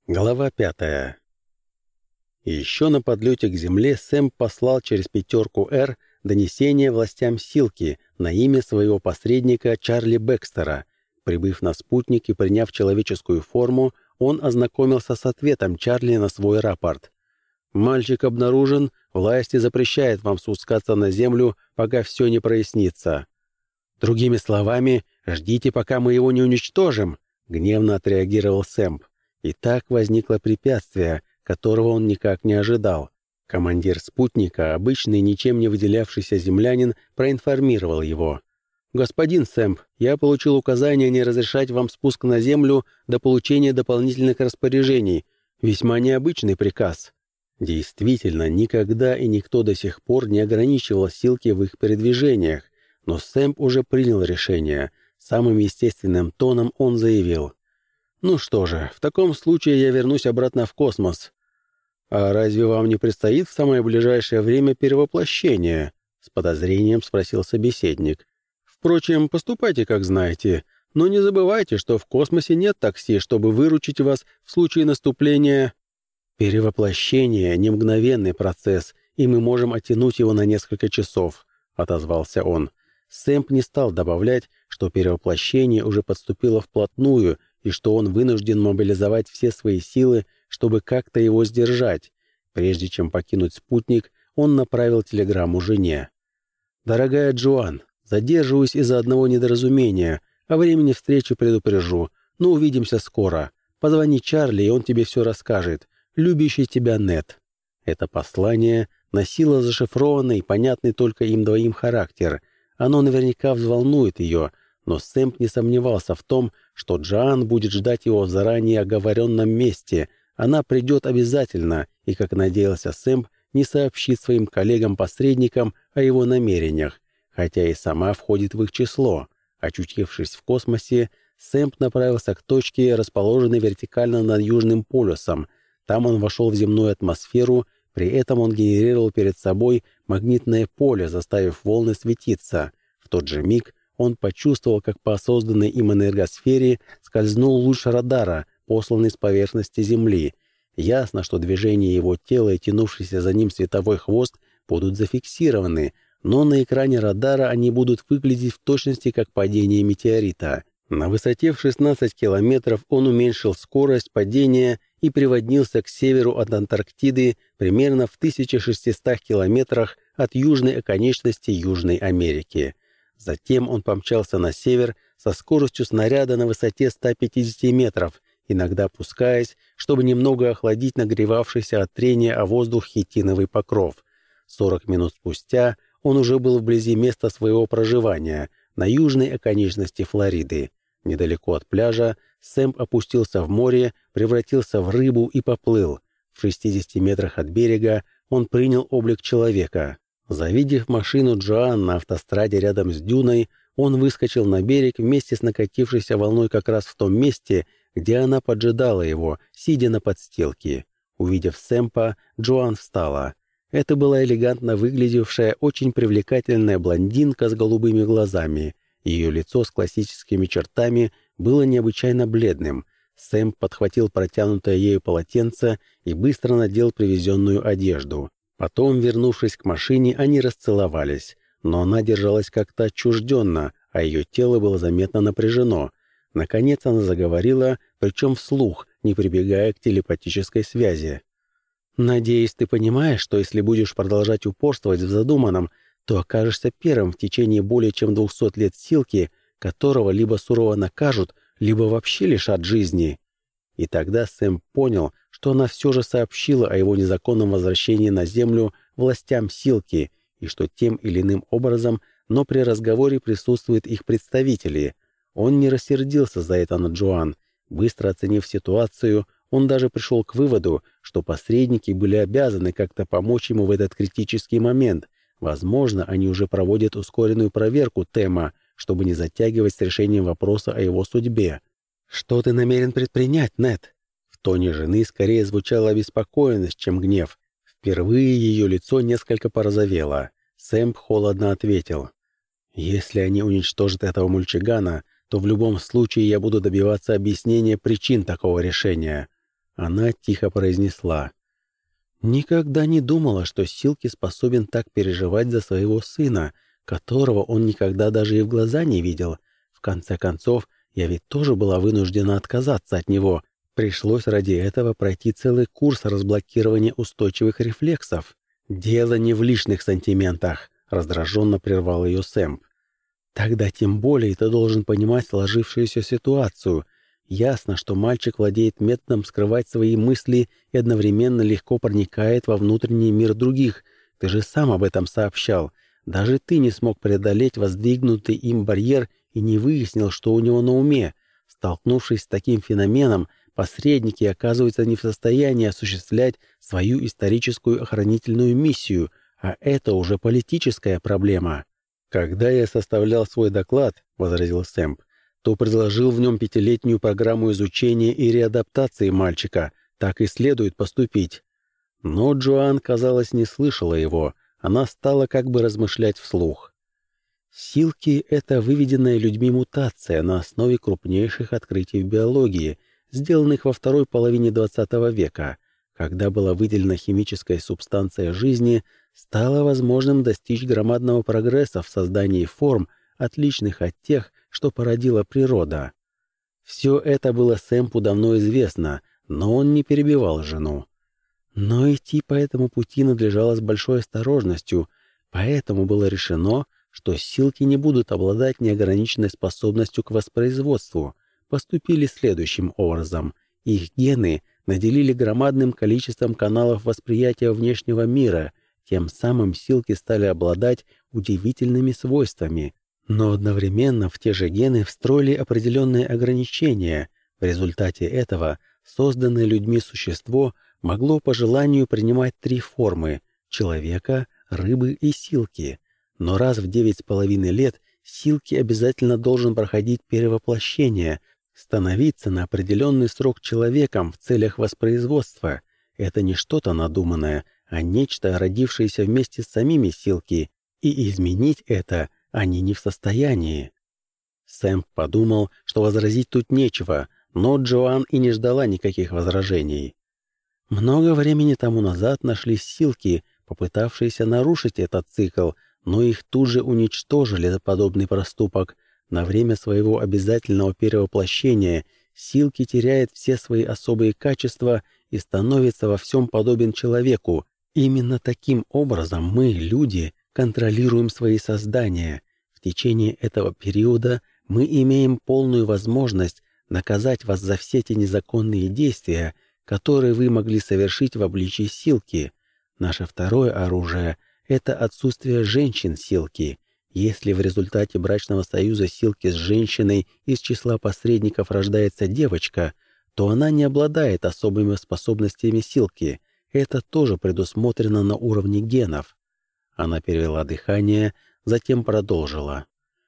Глава 5. Еще на подлете к Земле Сэм послал через пятерку «Р» донесение властям Силки на имя своего посредника Чарли Бекстера. Прибыв на спутник и приняв человеческую форму, он ознакомился с ответом Чарли на свой рапорт. «Мальчик обнаружен, власти запрещают вам спускаться на Землю, пока все не прояснится». «Другими словами, ждите, пока мы его не уничтожим», — гневно отреагировал Сэм. И так возникло препятствие, которого он никак не ожидал. Командир спутника, обычный ничем не выделявшийся землянин, проинформировал его. «Господин Сэмп, я получил указание не разрешать вам спуск на Землю до получения дополнительных распоряжений. Весьма необычный приказ». Действительно, никогда и никто до сих пор не ограничивал Силки в их передвижениях, но Сэмп уже принял решение. Самым естественным тоном он заявил: «Ну что же, в таком случае я вернусь обратно в космос». «А разве вам не предстоит в самое ближайшее время перевоплощение?» — с подозрением спросил собеседник. «Впрочем, поступайте, как знаете, но не забывайте, что в космосе нет такси, чтобы выручить вас в случае наступления...» «Перевоплощение — не мгновенный процесс, и мы можем оттянуть его на несколько часов», — отозвался он. Сэмп не стал добавлять, что перевоплощение уже подступило вплотную и что он вынужден мобилизовать все свои силы, чтобы как-то его сдержать. Прежде чем покинуть спутник, он направил телеграмму жене. «Дорогая Джоан, задерживаюсь из-за одного недоразумения. О времени встречи предупрежу, но увидимся скоро. Позвони Чарли, и он тебе все расскажет. Любящий тебя Нет». Это послание носило зашифрованный и понятный только им двоим характер. Оно наверняка взволнует ее, но Сэмп не сомневался в том, что Джоан будет ждать его в заранее оговоренном месте. Она придет обязательно и, как надеялся Сэмп, не сообщит своим коллегам-посредникам о его намерениях, хотя и сама входит в их число. Очутившись в космосе, Сэмп направился к точке, расположенной вертикально над Южным полюсом. Там он вошел в земную атмосферу, при этом он генерировал перед собой магнитное поле, заставив волны светиться. В тот же миг он почувствовал, как по созданной им энергосфере скользнул луч радара, посланный с поверхности Земли. Ясно, что движение его тела и тянувшийся за ним световой хвост будут зафиксированы, но на экране радара они будут выглядеть в точности как падение метеорита. На высоте в 16 километров он уменьшил скорость падения и приводнился к северу от Антарктиды примерно в 1600 километрах от южной оконечности Южной Америки. Затем он помчался на север со скоростью снаряда на высоте 150 метров, иногда опускаясь, чтобы немного охладить нагревавшийся от трения о воздух хитиновый покров. 40 минут спустя он уже был вблизи места своего проживания, на южной оконечности Флориды. Недалеко от пляжа Сэмп опустился в море, превратился в рыбу и поплыл. В 60 метрах от берега он принял облик человека. Завидев машину Джоан на автостраде рядом с дюной, он выскочил на берег вместе с накатившейся волной как раз в том месте, где она поджидала его, сидя на подстилке. Увидев Сэмпа, Джоан встала. Это была элегантно выглядевшая, очень привлекательная блондинка с голубыми глазами. Ее лицо с классическими чертами было необычайно бледным. Сэмп подхватил протянутое ею полотенце и быстро надел привезенную одежду. Потом, вернувшись к машине, они расцеловались, но она держалась как-то отчужденно, а ее тело было заметно напряжено. Наконец она заговорила, причем вслух, не прибегая к телепатической связи. «Надеюсь, ты понимаешь, что если будешь продолжать упорствовать в задуманном, то окажешься первым в течение более чем 200 лет Силки, которого либо сурово накажут, либо вообще лишат жизни». И тогда Сэм понял, что она все же сообщила о его незаконном возвращении на Землю властям Силки, и что тем или иным образом, но при разговоре присутствуют их представители. Он не рассердился за это на Джоан. Быстро оценив ситуацию, он даже пришел к выводу, что посредники были обязаны как-то помочь ему в этот критический момент. Возможно, они уже проводят ускоренную проверку Тема, чтобы не затягивать с решением вопроса о его судьбе. «Что ты намерен предпринять, Нет?» В тоне жены скорее звучала обеспокоенность, чем гнев. Впервые ее лицо несколько порозовело. Сэмп холодно ответил: «Если они уничтожат этого мальчугана, то в любом случае я буду добиваться объяснения причин такого решения». Она тихо произнесла: «Никогда не думала, что Силки способен так переживать за своего сына, которого он никогда даже и в глаза не видел. В конце концов, я ведь тоже была вынуждена отказаться от него. Пришлось ради этого пройти целый курс разблокирования устойчивых рефлексов». «Дело не в лишних сантиментах», — раздраженно прервал ее Сэмп. «Тогда тем более ты должен понимать сложившуюся ситуацию. Ясно, что мальчик владеет методом скрывать свои мысли и одновременно легко проникает во внутренний мир других. Ты же сам об этом сообщал. Даже ты не смог преодолеть воздвигнутый им барьер и не выяснил, что у него на уме. Столкнувшись с таким феноменом, посредники оказываются не в состоянии осуществлять свою историческую охранительную миссию, а это уже политическая проблема». «Когда я составлял свой доклад, — возразил Сэмп, — то предложил в нем 5-летнюю программу изучения и реадаптации мальчика. Так и следует поступить». Но Джоан, казалось, не слышала его. Она стала как бы размышлять вслух. Силки — это выведенная людьми мутация на основе крупнейших открытий в биологии, сделанных во второй половине XX века. Когда была выделена химическая субстанция жизни, стало возможным достичь громадного прогресса в создании форм, отличных от тех, что породила природа. Все это было Сэмпу давно известно, но он не перебивал жену. Но идти по этому пути надлежало с большой осторожностью, поэтому было решено, что Силки не будут обладать неограниченной способностью к воспроизводству. Поступили следующим образом. Их гены наделили громадным количеством каналов восприятия внешнего мира, тем самым Силки стали обладать удивительными свойствами. Но одновременно в те же гены встроили определенные ограничения. В результате этого созданное людьми существо могло по желанию принимать 3 формы — человека, рыбы и Силки. Но раз в 9,5 лет Силки обязательно должен проходить перевоплощение, становиться на определенный срок человеком в целях воспроизводства. Это не что-то надуманное, а нечто, родившееся вместе с самими Силки, и изменить это они не в состоянии. Сэмп подумал, что возразить тут нечего, но Джоан и не ждала никаких возражений. Много времени тому назад нашлись Силки, попытавшиеся нарушить этот цикл, но их тут же уничтожили за подобный проступок. На время своего обязательного перевоплощения Силки теряет все свои особые качества и становится во всем подобен человеку. Именно таким образом мы, люди, контролируем свои создания. В течение этого периода мы имеем полную возможность наказать вас за все те незаконные действия, которые вы могли совершить в обличии Силки. Наше второе оружие — это отсутствие женщин Силки. Если в результате брачного союза Силки с женщиной из числа посредников рождается девочка, то она не обладает особыми способностями Силки. Это тоже предусмотрено на уровне генов. Она перевела дыхание, затем продолжила.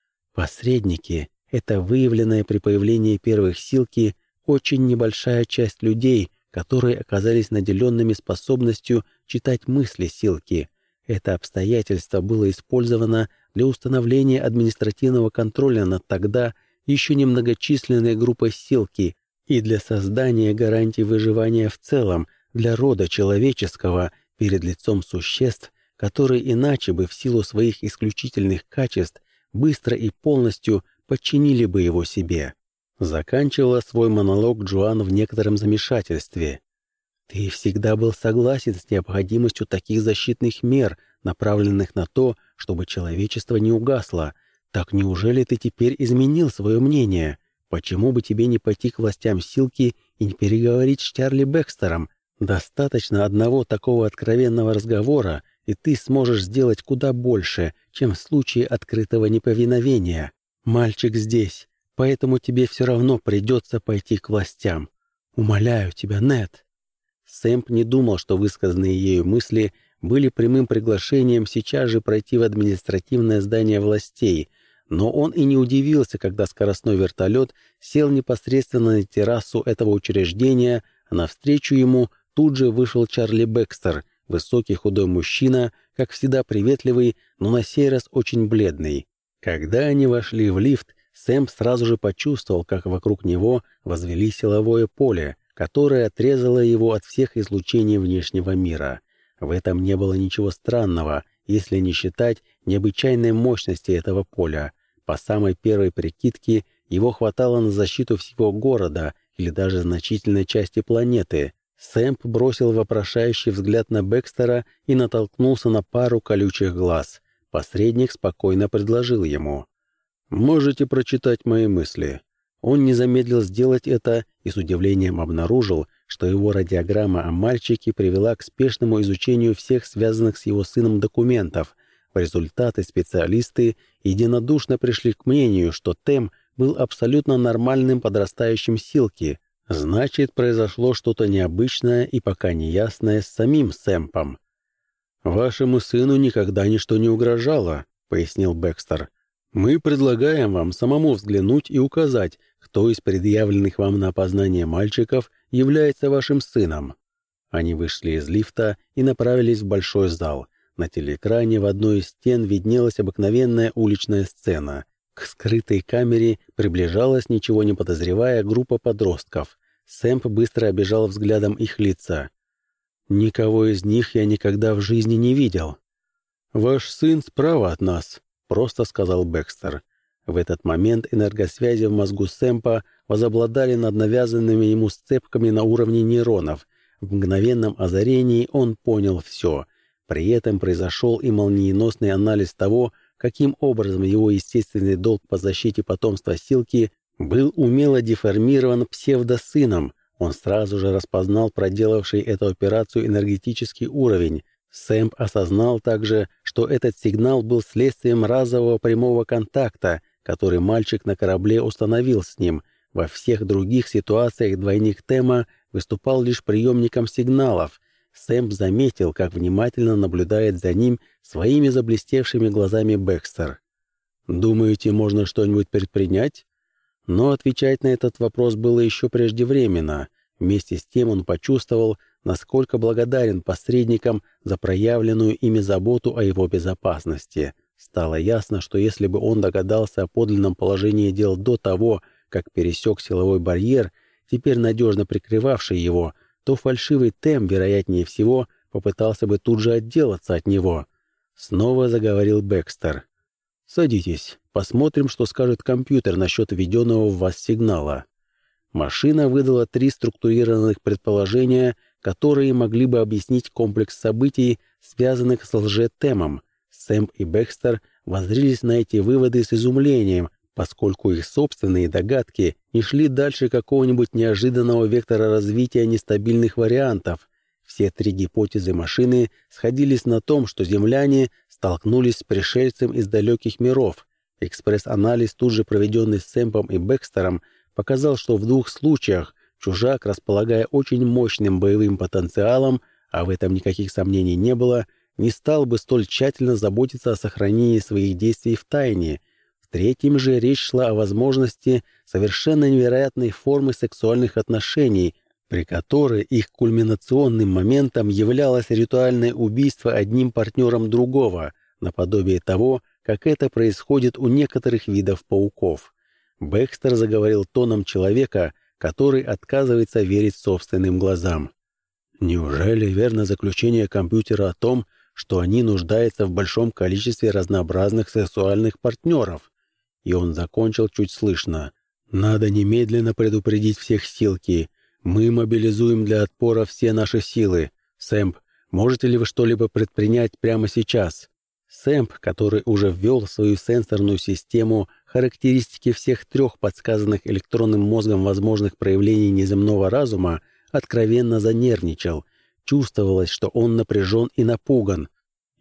Посредники — это выявленная при появлении первых Силки очень небольшая часть людей, которые оказались наделенными способностью читать мысли Силки. Это обстоятельство было использовано для установления административного контроля над тогда еще немногочисленной группой Силки и для создания гарантий выживания в целом для рода человеческого перед лицом существ, которые иначе бы в силу своих исключительных качеств быстро и полностью подчинили бы его себе. Заканчивала свой монолог Джоан в некотором замешательстве. «Ты всегда был согласен с необходимостью таких защитных мер, направленных на то, чтобы человечество не угасло. Так неужели ты теперь изменил свое мнение? Почему бы тебе не пойти к властям Силки и не переговорить с Чарли Бекстером? Достаточно одного такого откровенного разговора, и ты сможешь сделать куда больше, чем в случае открытого неповиновения. Мальчик здесь, поэтому тебе все равно придется пойти к властям. Умоляю тебя, Нед». Сэмп не думал, что высказанные ею мысли были прямым приглашением сейчас же пройти в административное здание властей, но он и не удивился, когда скоростной вертолет сел непосредственно на террасу этого учреждения, а навстречу ему тут же вышел Чарли Бекстер, высокий худой мужчина, как всегда приветливый, но на сей раз очень бледный. Когда они вошли в лифт, Сэмп сразу же почувствовал, как вокруг него возвели силовое поле, которое отрезало его от всех излучений внешнего мира. В этом не было ничего странного, если не считать необычайной мощности этого поля. По самой первой прикидке, его хватало на защиту всего города или даже значительной части планеты. Сэмп бросил вопрошающий взгляд на Бекстера и натолкнулся на пару колючих глаз. Посредник спокойно предложил ему: «Можете прочитать мои мысли». Он не замедлил сделать это и с удивлением обнаружил, что его радиограмма о мальчике привела к спешному изучению всех связанных с его сыном документов. В результате специалисты единодушно пришли к мнению, что Тэм был абсолютно нормальным подрастающим Силки. Значит, произошло что-то необычное и пока неясное с самим Сэмпом. «Вашему сыну никогда ничто не угрожало», — пояснил Бекстер. «Мы предлагаем вам самому взглянуть и указать, кто из предъявленных вам на опознание мальчиков является вашим сыном». Они вышли из лифта и направились в большой зал. На телеэкране в одной из стен виднелась обыкновенная уличная сцена. К скрытой камере приближалась, ничего не подозревая, группа подростков. Сэмп быстро обежал взглядом их лица. «Никого из них я никогда в жизни не видел». «Ваш сын справа от нас», — просто сказал Бекстер. В этот момент энергосвязи в мозгу Сэмпа возобладали над навязанными ему сцепками на уровне нейронов. В мгновенном озарении он понял все. При этом произошел и молниеносный анализ того, каким образом его естественный долг по защите потомства Силки был умело деформирован псевдосыном. Он сразу же распознал проделавший эту операцию энергетический уровень. Сэмп осознал также, что этот сигнал был следствием разового прямого контакта, который мальчик на корабле установил с ним. Во всех других ситуациях двойник Тэма выступал лишь приемником сигналов. Сэмп заметил, как внимательно наблюдает за ним своими заблестевшими глазами Бекстер. «Думаете, можно что-нибудь предпринять?» Но отвечать на этот вопрос было еще преждевременно. Вместе с тем он почувствовал, насколько благодарен посредникам за проявленную ими заботу о его безопасности. Стало ясно, что если бы он догадался о подлинном положении дел до того, как пересек силовой барьер, теперь надежно прикрывавший его, то фальшивый Тэм, вероятнее всего, попытался бы тут же отделаться от него. Снова заговорил Бекстер. «Садитесь, посмотрим, что скажет компьютер насчет введенного в вас сигнала». Машина выдала 3 структурированных предположения, которые могли бы объяснить комплекс событий, связанных с лже-Тэмом. Сэмп и Бекстер воззрились на эти выводы с изумлением, поскольку их собственные догадки не шли дальше какого-нибудь неожиданного вектора развития нестабильных вариантов. Все 3 гипотезы машины сходились на том, что земляне столкнулись с пришельцем из далеких миров. Экспресс-анализ, тут же проведенный Сэмпом и Бекстером, показал, что в 2 случаях чужак, располагая очень мощным боевым потенциалом, а в этом никаких сомнений не было, не стал бы столь тщательно заботиться о сохранении своих действий в тайне. В 3-м же речь шла о возможности совершенно невероятной формы сексуальных отношений, при которой их кульминационным моментом являлось ритуальное убийство одним партнером другого, наподобие того, как это происходит у некоторых видов пауков. Бекстер заговорил тоном человека, который отказывается верить собственным глазам. «Неужели верно заключение компьютера о том, что они нуждаются в большом количестве разнообразных сексуальных партнеров?» И он закончил чуть слышно. «Надо немедленно предупредить всех Силки. Мы мобилизуем для отпора все наши силы. Сэмп, можете ли вы что-либо предпринять прямо сейчас?» Сэмп, который уже ввел в свою сенсорную систему характеристики всех 3 подсказанных электронным мозгом возможных проявлений неземного разума, откровенно занервничал. Чувствовалось, что он напряжен и напуган.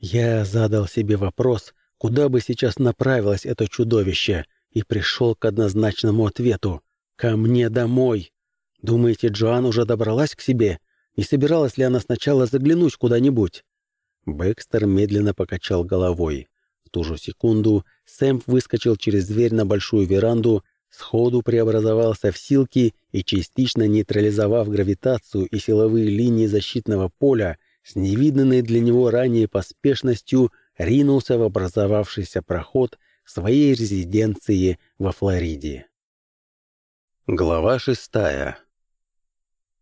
Я задал себе вопрос, куда бы сейчас направилось это чудовище, и пришел к однозначному ответу: ко мне домой. Думаете, Джоан уже добралась к себе? Не собиралась ли она сначала заглянуть куда-нибудь? Бекстер медленно покачал головой. В ту же секунду Сэмп выскочил через дверь на большую веранду, сходу преобразовался в Силки и, частично нейтрализовав гравитацию и силовые линии защитного поля, с невиданной для него ранее поспешностью ринулся в образовавшийся проход к своей резиденции во Флориде. Глава 6.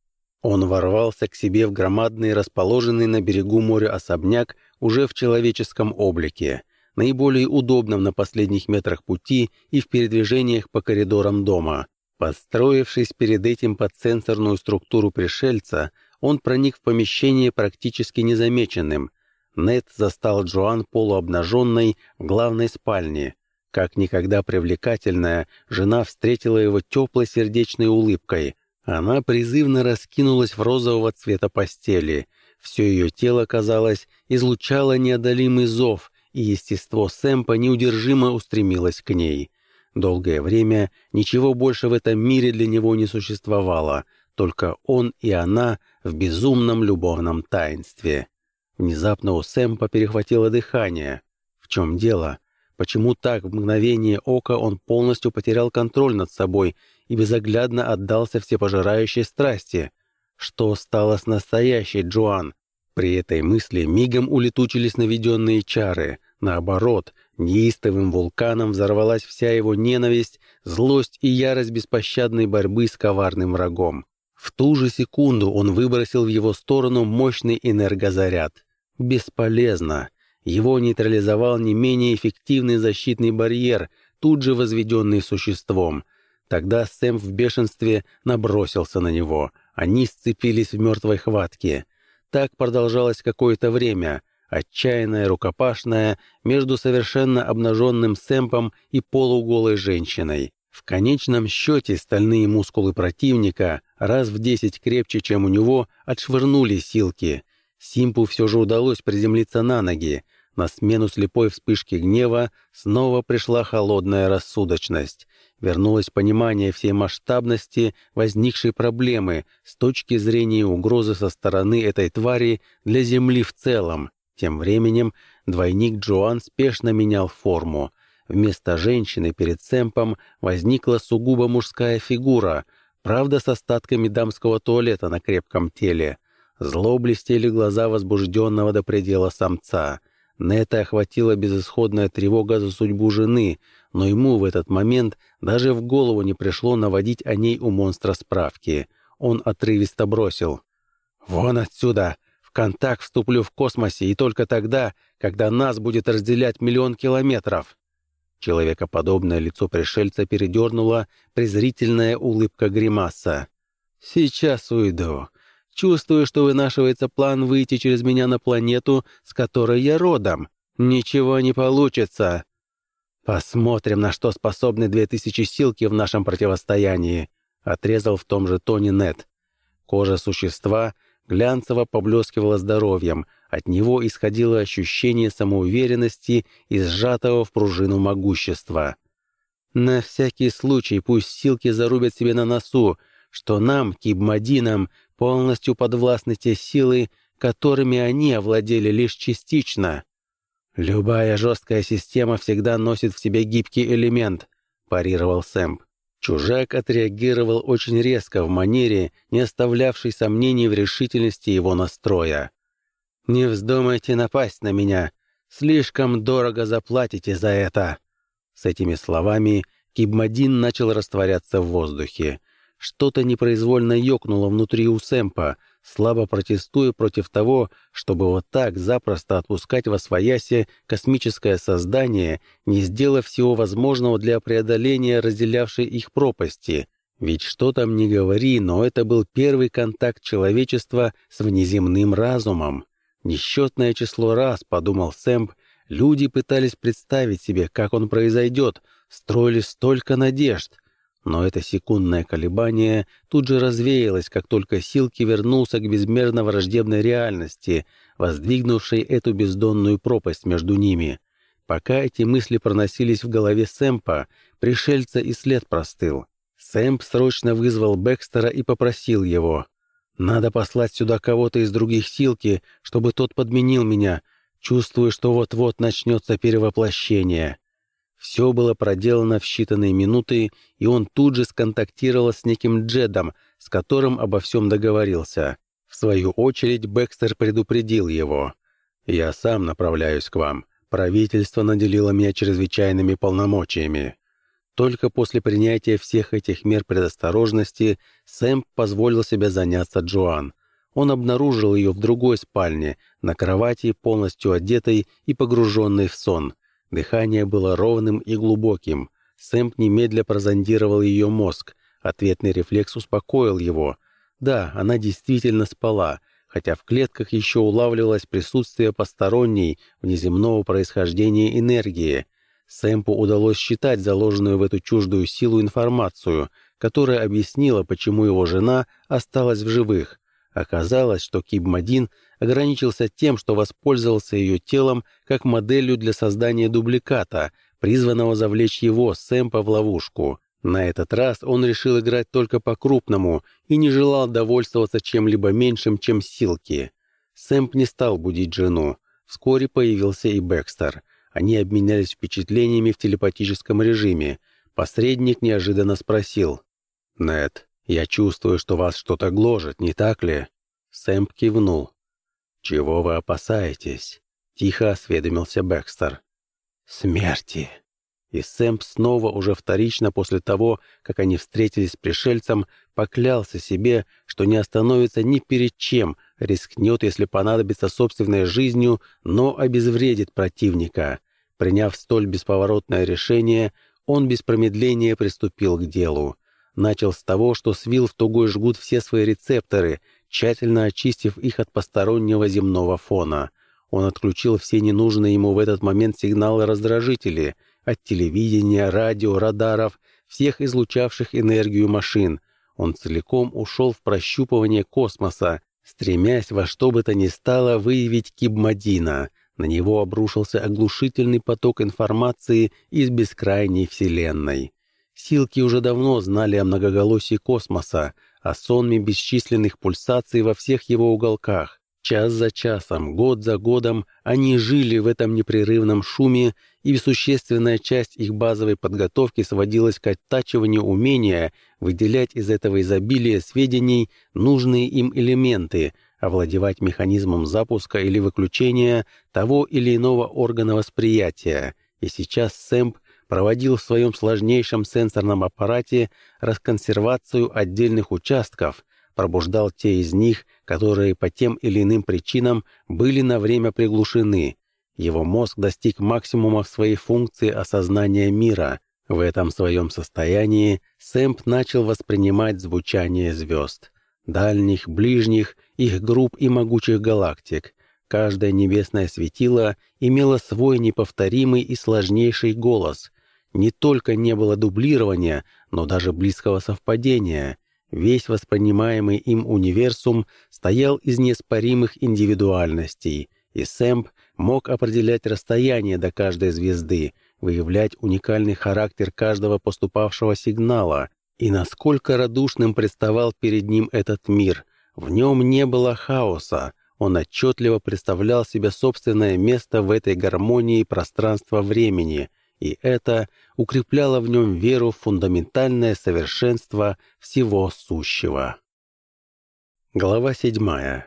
Он ворвался к себе в громадный, расположенный на берегу моря особняк уже в человеческом облике, наиболее удобном на последних метрах пути и в передвижениях по коридорам дома. Подстроившись перед этим под сенсорную структуру пришельца, он проник в помещение практически незамеченным. Нед застал Джоан полуобнаженной в главной спальне. Как никогда привлекательная, жена встретила его теплой сердечной улыбкой. Она призывно раскинулась в розового цвета постели. Все ее тело, казалось, излучало неодолимый зов, и естество Сэмпа неудержимо устремилось к ней. Долгое время ничего больше в этом мире для него не существовало, только он и она в безумном любовном таинстве. Внезапно у Сэмпа перехватило дыхание. В чем дело? Почему так в мгновение ока он полностью потерял контроль над собой и безоглядно отдался всепожирающей страсти? Что стало с настоящей Джоан? При этой мысли мигом улетучились наведенные чары. Наоборот, неистовым вулканом взорвалась вся его ненависть, злость и ярость беспощадной борьбы с коварным врагом. В ту же секунду он выбросил в его сторону мощный энергозаряд. Бесполезно. Его нейтрализовал не менее эффективный защитный барьер, тут же возведенный существом. Тогда Сэм в бешенстве набросился на него. Они сцепились в мертвой хватке. Так продолжалось какое-то время, отчаянная, рукопашная, между совершенно обнаженным Сэмпом и полуголой женщиной. В конечном счете стальные мускулы противника, раз в 10 крепче, чем у него, отшвырнули Силки. Симпу все же удалось приземлиться на ноги. На смену слепой вспышки гнева снова пришла холодная рассудочность. Вернулось понимание всей масштабности возникшей проблемы с точки зрения угрозы со стороны этой твари для Земли в целом. Тем временем двойник Джоан спешно менял форму. Вместо женщины перед Сэмпом возникла сугубо мужская фигура, правда с остатками дамского туалета на крепком теле. Зло блестели глаза возбужденного до предела самца. Нета охватила безысходная тревога за судьбу жены, но ему в этот момент даже в голову не пришло наводить о ней у монстра справки. Он отрывисто бросил: «Вон отсюда! В контакт вступлю в космосе, и только тогда, когда нас будет разделять 1 000 000 километров!» Человекоподобное лицо пришельца передернула презрительная улыбка-гримаса. «Сейчас уйду. Чувствую, что вынашивается план выйти через меня на планету, с которой я родом. Ничего не получится. Посмотрим, на что способны 2000 Силки в нашем противостоянии», — отрезал в том же тоне Нед. Кожа существа глянцево поблескивала здоровьем, от него исходило ощущение самоуверенности и сжатого в пружину могущества. «На всякий случай пусть Силки зарубят себе на носу, что нам, кибмадинам, полностью подвластны те силы, которыми они овладели лишь частично. Любая жесткая система всегда носит в себе гибкий элемент», — парировал Сэмп. Чужак отреагировал очень резко в манере, не оставлявшей сомнений в решительности его настроя. «Не вздумайте напасть на меня. Слишком дорого заплатите за это». С этими словами Кибмадин начал растворяться в воздухе. Что-то непроизвольно ёкнуло внутри у Сэмпа, слабо протестуя против того, чтобы вот так запросто отпускать восвояси космическое создание, не сделав всего возможного для преодоления разделявшей их пропасти. Ведь что там ни говори, но это был первый контакт человечества с внеземным разумом. Несчетное число раз, подумал Сэмп, люди пытались представить себе, как он произойдет, строили столько надежд. Но это секундное колебание тут же развеялось, как только Силки вернулся к безмерно враждебной реальности, воздвигнувшей эту бездонную пропасть между ними. Пока эти мысли проносились в голове Сэмпа, пришельца и след простыл. Сэмп срочно вызвал Бекстера и попросил его: «Надо послать сюда кого-то из других Силки, чтобы тот подменил меня. Чувствую, что вот-вот начнется перевоплощение». Все было проделано в считанные минуты, и он тут же сконтактировал с неким Джедом, с которым обо всем договорился. В свою очередь Бекстер предупредил его: «Я сам направляюсь к вам. Правительство наделило меня чрезвычайными полномочиями». Только после принятия всех этих мер предосторожности Сэмп позволил себе заняться Джоан. Он обнаружил ее в другой спальне, на кровати, полностью одетой и погруженной в сон. Дыхание было ровным и глубоким. Сэмп немедля прозондировал ее мозг. Ответный рефлекс успокоил его. Да, она действительно спала, хотя в клетках еще улавливалось присутствие посторонней, внеземного происхождения энергии. Сэмпу удалось считать заложенную в эту чуждую силу информацию, которая объяснила, почему его жена осталась в живых. Оказалось, что Киб-Мадин ограничился тем, что воспользовался ее телом как моделью для создания дубликата, призванного завлечь его, Сэмпа, в ловушку. На этот раз он решил играть только по-крупному и не желал довольствоваться чем-либо меньшим, чем Силки. Сэмп не стал будить жену. Вскоре появился и Бекстер. Они обменялись впечатлениями в телепатическом режиме. Посредник неожиданно спросил: «Нед, я чувствую, что вас что-то гложет, не так ли?» Сэмп кивнул. «Чего вы опасаетесь?» — тихо осведомился Бекстер. «Смерти». И Сэмп снова, уже вторично после того, как они встретились с пришельцем, поклялся себе, что не остановится ни перед чем, рискнет, если понадобится, собственной жизнью, но обезвредит противника. Приняв столь бесповоротное решение, он без промедления приступил к делу. Начал с того, что свил в тугой жгут все свои рецепторы, тщательно очистив их от постороннего земного фона. Он отключил все ненужные ему в этот момент сигналы-раздражители от телевидения, радио, радаров, всех излучавших энергию машин. Он целиком ушел в прощупывание космоса, стремясь во что бы то ни стало выявить Киб-Мадина. На него обрушился оглушительный поток информации из бескрайней Вселенной. Силки уже давно знали о многоголосии космоса, о сонме бесчисленных пульсаций во всех его уголках. Час за часом, год за годом они жили в этом непрерывном шуме, и существенная часть их базовой подготовки сводилась к оттачиванию умения выделять из этого изобилия сведений нужные им элементы, овладевать механизмом запуска или выключения того или иного органа восприятия. И сейчас Сэмп проводил в своем сложнейшем сенсорном аппарате расконсервацию отдельных участков, пробуждал те из них, которые по тем или иным причинам были на время приглушены. Его мозг достиг максимума в своей функции осознания мира. В этом своем состоянии Сэмп начал воспринимать звучание звезд. Дальних, ближних, их групп и могучих галактик. Каждое небесное светило имело свой неповторимый и сложнейший голос. Не только не было дублирования, но даже близкого совпадения. Весь воспринимаемый им универсум стоял из неоспоримых индивидуальностей, и Сэмп мог определять расстояние до каждой звезды, выявлять уникальный характер каждого поступавшего сигнала, и насколько радушным представал перед ним этот мир. В нем не было хаоса, он отчетливо представлял себе собственное место в этой гармонии пространства-времени, и это укрепляло в нем веру в фундаментальное совершенство всего сущего. Глава 7.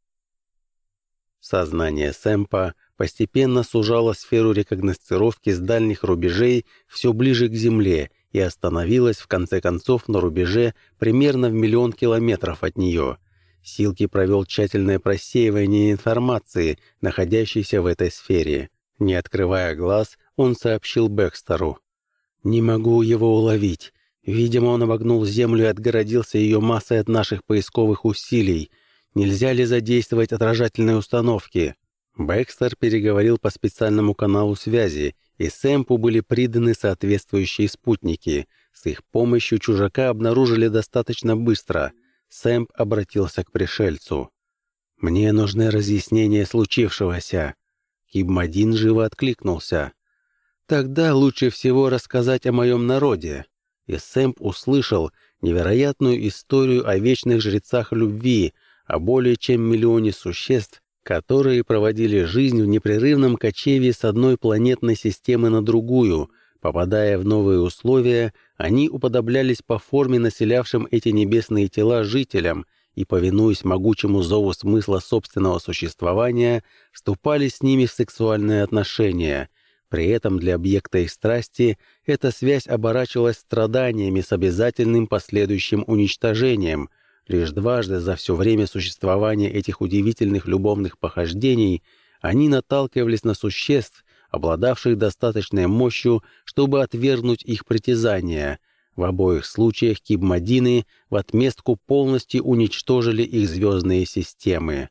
Сознание Сэмпа постепенно сужало сферу рекогносцировки с дальних рубежей все ближе к Земле и остановилось в конце концов на рубеже примерно в 1 000 000 километров от нее. Силки провел тщательное просеивание информации, находящейся в этой сфере. Не открывая глаз, он сообщил Бекстеру: «Не могу его уловить. Видимо, он обогнул Землю и отгородился ее массой от наших поисковых усилий. Нельзя ли задействовать отражательные установки?» Бекстер переговорил по специальному каналу связи, и Сэмпу были приданы соответствующие спутники. С их помощью чужака обнаружили достаточно быстро. Сэмп обратился к пришельцу. «Мне нужны разъяснения случившегося». Киб-Мадин живо откликнулся. «Тогда лучше всего рассказать о моем народе». И Сэмп услышал невероятную историю о вечных жрецах любви, о более чем 1 миллионе существ, которые проводили жизнь в непрерывном кочевье с одной планетной системы на другую. Попадая в новые условия, они уподоблялись по форме населявшим эти небесные тела жителям и, повинуясь могучему зову смысла собственного существования, вступали с ними в сексуальные отношения. При этом для объекта их страсти эта связь оборачивалась страданиями с обязательным последующим уничтожением. Лишь дважды за все время существования этих удивительных любовных похождений они наталкивались на существ, обладавших достаточной мощью, чтобы отвергнуть их притязания. В обоих случаях кибмадины в отместку полностью уничтожили их звездные системы.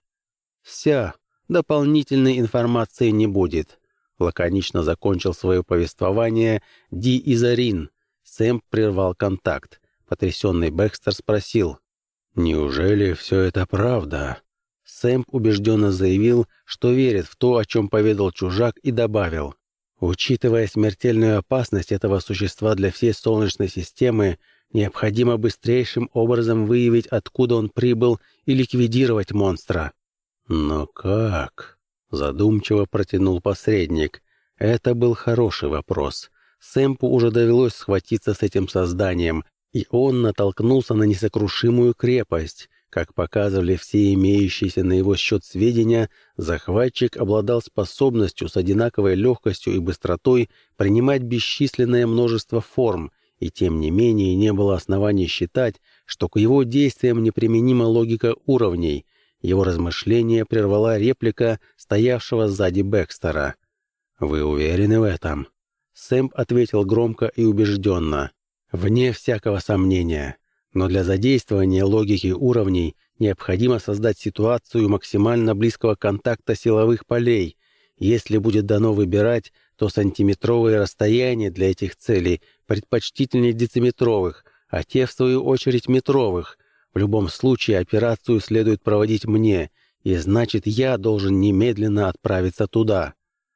«Вся. Дополнительной информации не будет», — лаконично закончил свое повествование Ди Изарин. Сэм прервал контакт. Потрясенный Бекстер спросил: «Неужели все это правда?» Сэм убежденно заявил, что верит в то, о чем поведал чужак, и добавил: «Учитывая смертельную опасность этого существа для всей Солнечной системы, необходимо быстрейшим образом выявить, откуда он прибыл, и ликвидировать монстра». «Но как?» — задумчиво протянул посредник. Это был хороший вопрос. Сэмпу уже довелось схватиться с этим созданием, и он натолкнулся на несокрушимую крепость. Как показывали все имеющиеся на его счет сведения, захватчик обладал способностью с одинаковой легкостью и быстротой принимать бесчисленное множество форм, и тем не менее не было оснований считать, что к его действиям неприменима логика уровней. Его размышление прервала реплика стоявшего сзади Бекстера. «Вы уверены в этом?» Сэм ответил громко и убежденно. «Вне всякого сомнения. Но для задействования логики уровней необходимо создать ситуацию максимально близкого контакта силовых полей. Если будет дано выбирать, то сантиметровые расстояния для этих целей предпочтительнее дециметровых, а те, в свою очередь, метровых. В любом случае операцию следует проводить мне, и значит, я должен немедленно отправиться туда».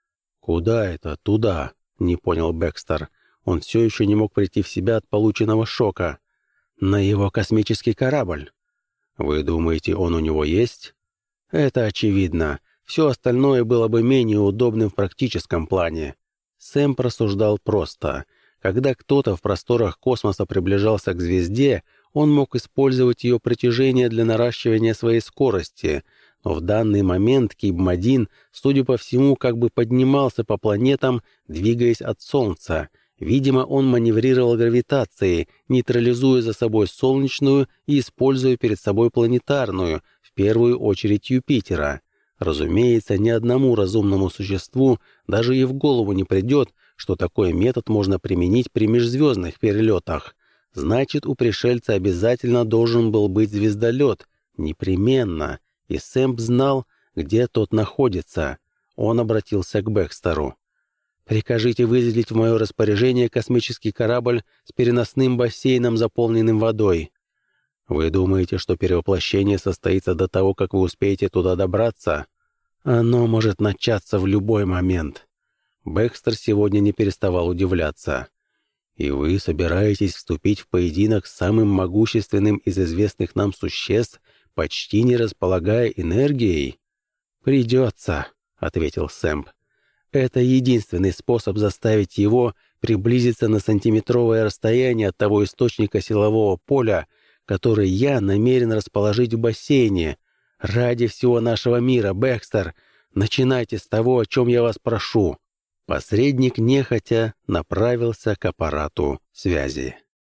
«Куда это туда?» — не понял Бекстер. Он все еще не мог прийти в себя от полученного шока. «На его космический корабль». «Вы думаете, он у него есть?» «Это очевидно. Все остальное было бы менее удобным в практическом плане». Сэм просуждал просто. Когда кто-то в просторах космоса приближался к звезде, он мог использовать ее притяжение для наращивания своей скорости, но в данный момент Киб-1, судя по всему, как бы поднимался по планетам, двигаясь от Солнца. Видимо, он маневрировал гравитацией, нейтрализуя за собой солнечную и используя перед собой планетарную, в первую очередь Юпитера. Разумеется, ни одному разумному существу даже и в голову не придет, что такой метод можно применить при межзвездных перелетах. Значит, у пришельца обязательно должен был быть звездолет. Непременно. И Сэм знал, где тот находится. Он обратился к Бекстеру. «Прикажите выделить в мое распоряжение космический корабль с переносным бассейном, заполненным водой». «Вы думаете, что перевоплощение состоится до того, как вы успеете туда добраться?» «Оно может начаться в любой момент». Бекстер сегодня не переставал удивляться. «И вы собираетесь вступить в поединок с самым могущественным из известных нам существ, почти не располагая энергией?» «Придется», — ответил Сэмп. «Это единственный способ заставить его приблизиться на сантиметровое расстояние от того источника силового поля, который я намерен расположить в бассейне. Ради всего нашего мира, Бекстер, начинайте с того, о чем я вас прошу». Посредник нехотя направился к аппарату связи.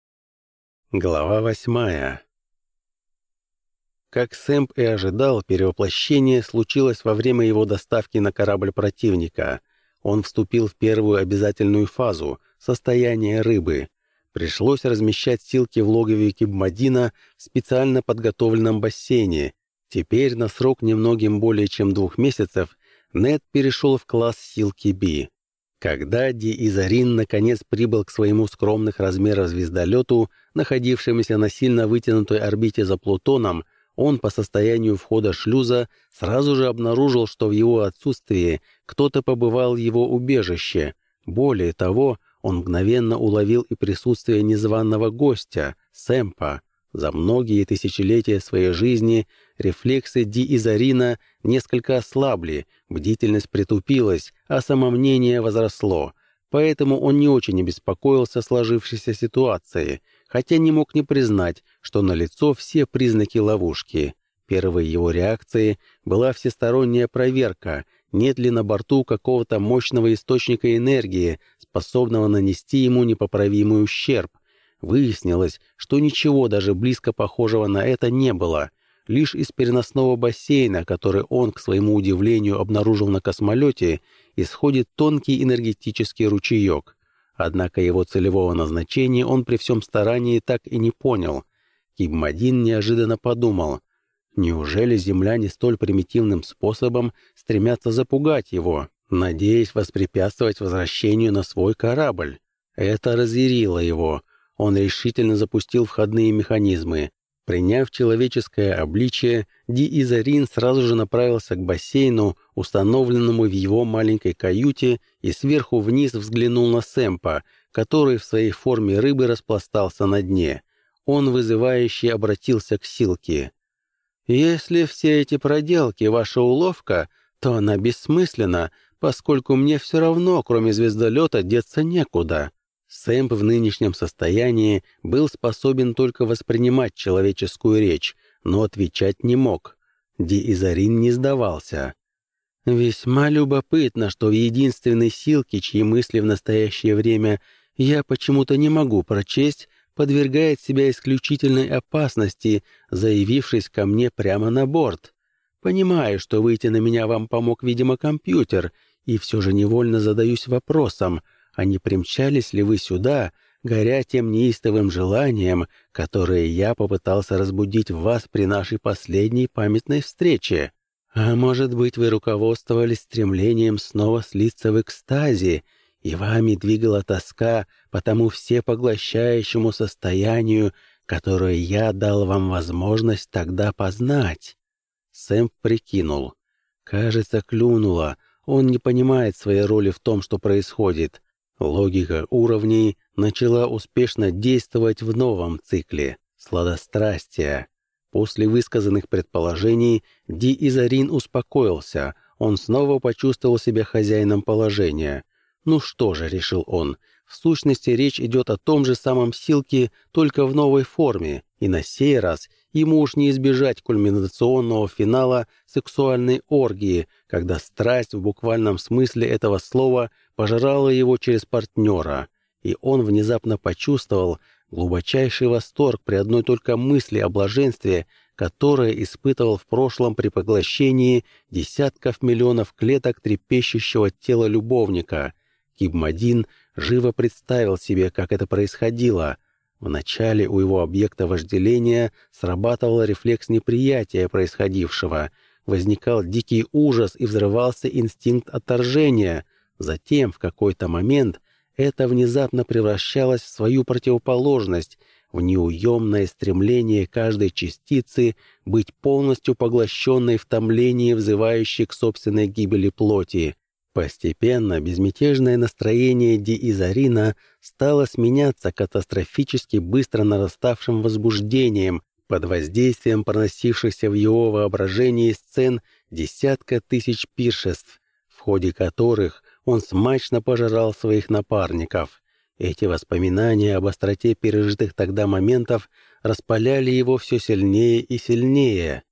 Глава 8. Как Сэмп и ожидал, перевоплощение случилось во время его доставки на корабль противника. Он вступил в первую обязательную фазу — состояние рыбы. Пришлось размещать силки в логове Киб-1 в специально подготовленном бассейне. Теперь, на срок немногим более чем 2 месяцев, Нед перешел в класс силки Би. Когда Ди Изарин наконец прибыл к своему скромных размеров звездолету, находившемуся на сильно вытянутой орбите за Плутоном, он по состоянию входа шлюза сразу же обнаружил, что в его отсутствии кто-то побывал в его убежище. Более того, он мгновенно уловил и присутствие незваного гостя, Сэмпа. За многие тысячелетия своей жизни рефлексы Ди Изарина несколько ослабли, бдительность притупилась, а самомнение возросло. Поэтому он не очень обеспокоился сложившейся ситуацией, хотя не мог не признать, что налицо все признаки ловушки. Первой его реакцией была всесторонняя проверка, Нет ли на борту какого-то мощного источника энергии, способного нанести ему непоправимый ущерб? Выяснилось, что ничего даже близко похожего на это не было. Лишь из переносного бассейна, который он, к своему удивлению, обнаружил на космолете, исходит тонкий энергетический ручеек. Однако его целевого назначения он при всем старании так и не понял. Кибмадин неожиданно подумал, неужели земляне столь примитивным способом стремятся запугать его, надеясь воспрепятствовать возвращению на свой корабль? Это разъярило его. Он решительно запустил входные механизмы. Приняв человеческое обличие, Ди-Изарин сразу же направился к бассейну, установленному в его маленькой каюте, и сверху вниз взглянул на Сэмпа, который в своей форме рыбы распластался на дне. Он вызывающе обратился к Силке. «Если все эти проделки — ваша уловка, то она бессмысленна, поскольку мне все равно, кроме звездолета, деться некуда». Сэмп в нынешнем состоянии был способен только воспринимать человеческую речь, но отвечать не мог. Ди-Изарин не сдавался. «Весьма любопытно, что в единственной Силке, чьи мысли в настоящее время я почему-то не могу прочесть, подвергает себя исключительной опасности, заявившись ко мне прямо на борт. Понимаю, что выйти на меня вам помог, видимо, компьютер, и все же невольно задаюсь вопросом, а не примчались ли вы сюда, горя тем неистовым желанием, которое я попытался разбудить в вас при нашей последней памятной встрече? А может быть, вы руководствовались стремлением снова слиться в экстазе, и вами двигала тоска по тому всепоглощающему состоянию, которое я дал вам возможность тогда познать?» Сэм прикинул. Кажется, клюнуло. Он не понимает своей роли в том, что происходит. Логика уровней начала успешно действовать в новом цикле — сладострастия. После высказанных предположений Ди-Изарин успокоился, он снова почувствовал себя хозяином положения. «Ну что же», — решил он, — «в сущности речь идет о том же самом Силке, только в новой форме, и на сей раз ему уж не избежать кульминационного финала сексуальной оргии, когда страсть в буквальном смысле этого слова пожирала его через партнера, и он внезапно почувствовал глубочайший восторг при одной только мысли о блаженстве, которое испытывал в прошлом при поглощении десятков миллионов клеток трепещущего тела любовника. Кибмадин живо представил себе, как это происходило. Вначале у его объекта вожделения срабатывал рефлекс неприятия происходившего, возникал дикий ужас и взрывался инстинкт отторжения. Затем, в какой-то момент, это внезапно превращалось в свою противоположность, в неуемное стремление каждой частицы быть полностью поглощенной в томлении, взывающей к собственной гибели плоти. Постепенно безмятежное настроение Ди-Изарина стало сменяться катастрофически быстро нараставшим возбуждением под воздействием проносившихся в его воображении сцен десятка тысяч пиршеств, в ходе которых он смачно пожирал своих напарников. Эти воспоминания об остроте пережитых тогда моментов распаляли его все сильнее и сильнее.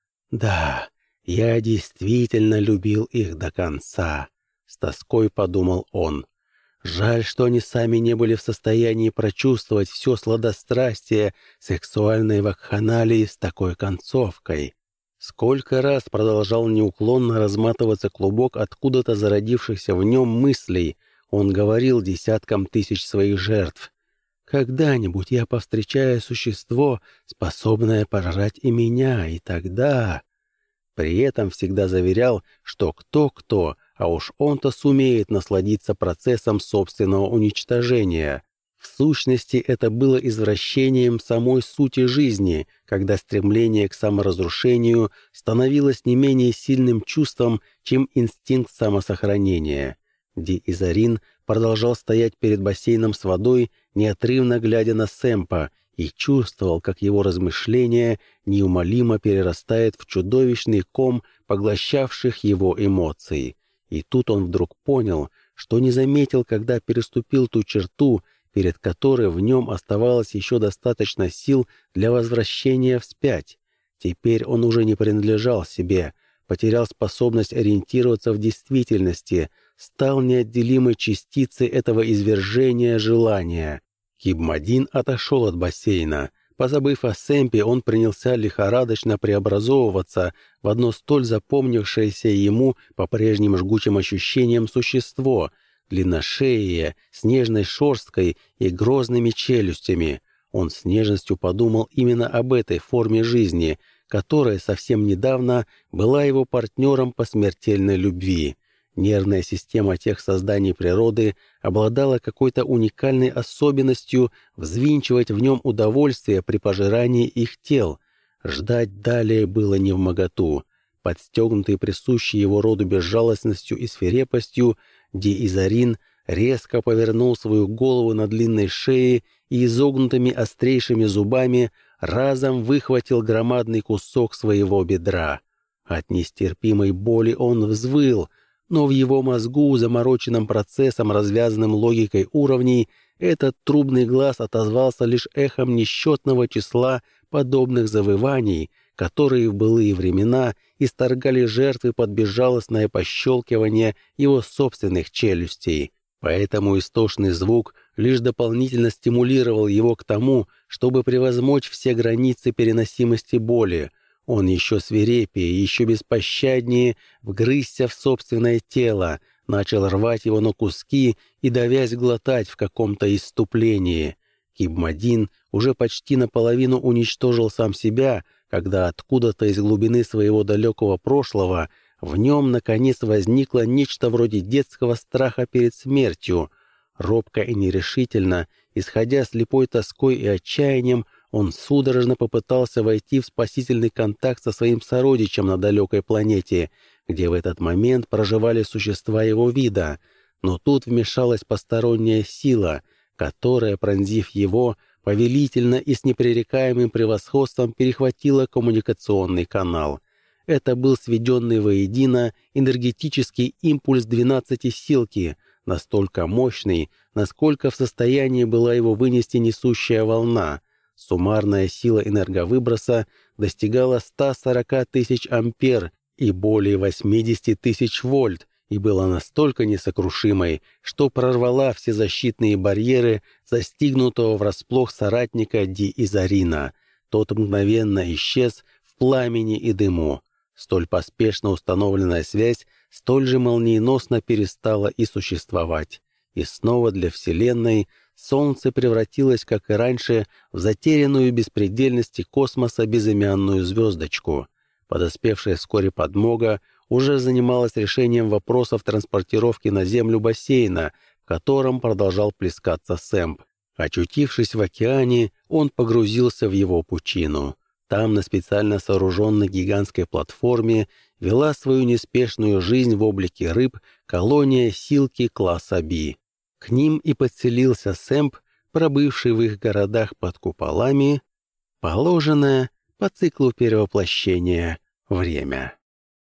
«Да, я действительно любил их до конца», — с тоской подумал он. «Жаль, что они сами не были в состоянии прочувствовать все сладострастие сексуальной вакханалии с такой концовкой». Сколько раз продолжал неуклонно разматываться клубок откуда-то зародившихся в нем мыслей. Он говорил десяткам тысяч своих жертв. «Когда-нибудь я повстречаю существо, способное пожрать и меня, и тогда...» При этом всегда заверял, что кто-кто, а уж он-то сумеет насладиться процессом собственного уничтожения. В сущности, это было извращением самой сути жизни, когда стремление к саморазрушению становилось не менее сильным чувством, чем инстинкт самосохранения. Ди-Изарин продолжал стоять перед бассейном с водой, неотрывно глядя на Сэмпа, и чувствовал, как его размышления неумолимо перерастают в чудовищный ком поглощавших его эмоций. И тут он вдруг понял, что не заметил, когда переступил ту черту, перед которой в нем оставалось еще достаточно сил для возвращения вспять. Теперь он уже не принадлежал себе. потерял способность ориентироваться в действительности, стал неотделимой частицей этого извержения желания. Киб-Мадин отошел от бассейна. Позабыв о Сэмпе, он принялся лихорадочно преобразовываться в одно столь запомнившееся ему по прежним жгучим ощущениям существо, длинношеее, с нежной шерсткой и грозными челюстями. Он с нежностью подумал именно об этой форме жизни, которая совсем недавно была его партнером по смертельной любви. Нервная система тех созданий природы обладала какой-то уникальной особенностью взвинчивать в нем удовольствие при пожирании их тел. Ждать далее было невмоготу. Подстегнутый присущей его роду безжалостностью и свирепостью, Ди-Изарин резко повернул свою голову на длинной шее и изогнутыми острейшими зубами разом выхватил громадный кусок своего бедра. От нестерпимой боли он взвыл, но в его мозгу, замороченным процессом, развязанным логикой уровней, этот трубный глаз отозвался лишь эхом несчетного числа подобных завываний, которые в былые времена исторгали жертвы под безжалостное пощелкивание его собственных челюстей. Поэтому истошный звук лишь дополнительно стимулировал его к тому, чтобы превозмочь все границы переносимости боли. Он еще свирепее, еще беспощаднее вгрызся в собственное тело, начал рвать его на куски и, давясь, глотать в каком-то исступлении. Киб-Мадин уже почти наполовину уничтожил сам себя, когда откуда-то из глубины своего далекого прошлого в нем, наконец, возникло нечто вроде детского страха перед смертью. Робко и нерешительно, исходя слепой тоской и отчаянием, он судорожно попытался войти в спасительный контакт со своим сородичем на далекой планете, где в этот момент проживали существа его вида. Но тут вмешалась посторонняя сила, которая, пронзив его, повелительно и с непререкаемым превосходством перехватила коммуникационный канал. Это был сведенный воедино энергетический импульс 12-силки, настолько мощный, насколько в состоянии была его вынести несущая волна. Суммарная сила энерговыброса достигала 140 тысяч ампер и более 80 тысяч вольт, и была настолько несокрушимой, что прорвала все защитные барьеры застигнутого врасплох соратника Ди-Изарина. Тот мгновенно исчез в пламени и дыму. Столь поспешно установленная связь столь же молниеносно перестала и существовать. И снова для Вселенной Солнце превратилось, как и раньше, в затерянную в беспредельности космоса безымянную звездочку. Подоспевшая вскоре подмога уже занималась решением вопросов транспортировки на Землю бассейна, в котором продолжал плескаться Сэмп. Очутившись в океане, он погрузился в его пучину. Там, на специально сооруженной гигантской платформе, вела свою неспешную жизнь в облике рыб колония силки класса Би. К ним и подселился Сэмп, пробывший в их городах под куполами, положенное по циклу перевоплощения время.